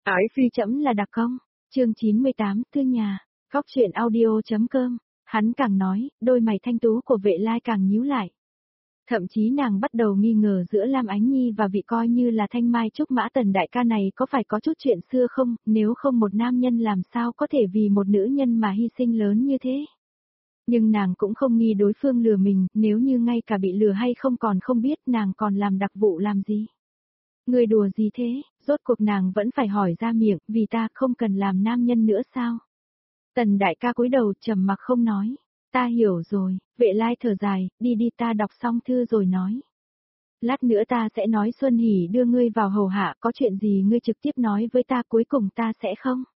Ái phi chấm là đặc công. Chương 98, Tư nhà. Góc truyện audio.com. Hắn càng nói, đôi mày thanh tú của Vệ Lai càng nhíu lại. Thậm chí nàng bắt đầu nghi ngờ giữa Lam Ánh Nhi và vị coi như là thanh mai trúc mã Tần đại ca này có phải có chút chuyện xưa không, nếu không một nam nhân làm sao có thể vì một nữ nhân mà hy sinh lớn như thế. Nhưng nàng cũng không nghi đối phương lừa mình, nếu như ngay cả bị lừa hay không còn không biết nàng còn làm đặc vụ làm gì. Người đùa gì thế, rốt cuộc nàng vẫn phải hỏi ra miệng, vì ta không cần làm nam nhân nữa sao? Tần đại ca cúi đầu trầm mặc không nói. Ta hiểu rồi, Vệ Lai thở dài, đi đi ta đọc xong thư rồi nói. Lát nữa ta sẽ nói Xuân Hỷ đưa ngươi vào hầu hạ, có chuyện gì ngươi trực tiếp nói với ta, cuối cùng ta sẽ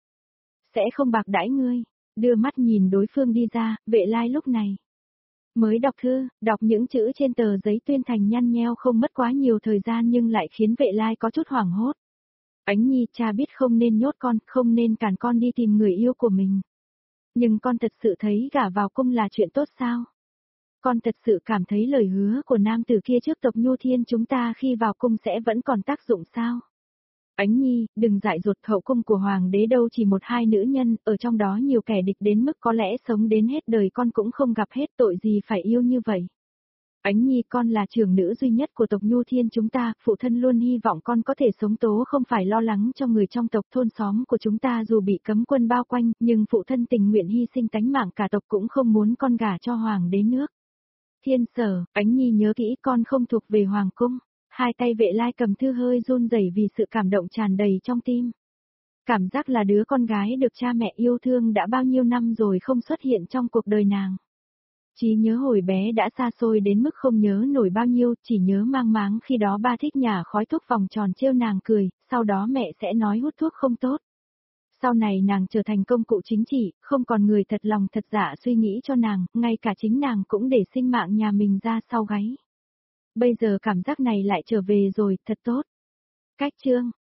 không bạc đãi ngươi. Đưa mắt nhìn đối phương đi ra, Vệ Lai lúc này mới đọc thư, đọc những chữ trên tờ giấy tuyên thành nhăn nheo không mất quá nhiều thời gian nhưng lại khiến Vệ Lai có chút hoảng hốt. Ánh Nhi, cha biết không nên nhốt con, không nên cản con đi tìm người yêu của mình. Nhưng con thật sự thấy gả vào cung là chuyện tốt sao? Con thật sự cảm thấy lời hứa của nam tử kia trước tộc Nhu Thiên chúng ta khi vào cung sẽ vẫn còn tác dụng sao? Ánh Nhi, đừng dại dột, hậu cung của hoàng đế đâu chỉ một hai nữ nhân, ở trong đó nhiều kẻ địch đến mức có lẽ sống đến hết đời con cũng không gặp hết, tội gì phải yêu như vậy. Ánh Nhi, con là trưởng nữ duy nhất của tộc Nhu Thiên chúng ta, phụ thân luôn hy vọng con có thể sống tố, không phải lo lắng cho người trong tộc thôn xóm của chúng ta dù bị cấm quân bao quanh, nhưng phụ thân tình nguyện hy sinh tánh mạng cả tộc cũng không muốn con gả cho hoàng đế nước. Thiên Sở, Ánh Nhi nhớ kỹ, con không thuộc về hoàng cung. Hai tay Vệ Lai cầm thư hơi run rẩy vì sự cảm động tràn đầy trong tim. Cảm giác là đứa con gái được cha mẹ yêu thương đã bao nhiêu năm rồi không xuất hiện trong cuộc đời nàng. Trí nhớ hồi bé đã xa xôi đến mức không nhớ nổi bao nhiêu, chỉ nhớ mang máng khi đó ba thích nhả khói thuốc vòng tròn trêu nàng cười, sau đó mẹ sẽ nói hút thuốc không tốt. Sau này nàng trở thành công cụ chính trị, không còn người thật lòng thật dạ suy nghĩ cho nàng, ngay cả chính nàng cũng để sinh mạng nhà mình ra sau gáy. Bây giờ cảm giác này lại trở về rồi, thật tốt. Cách chương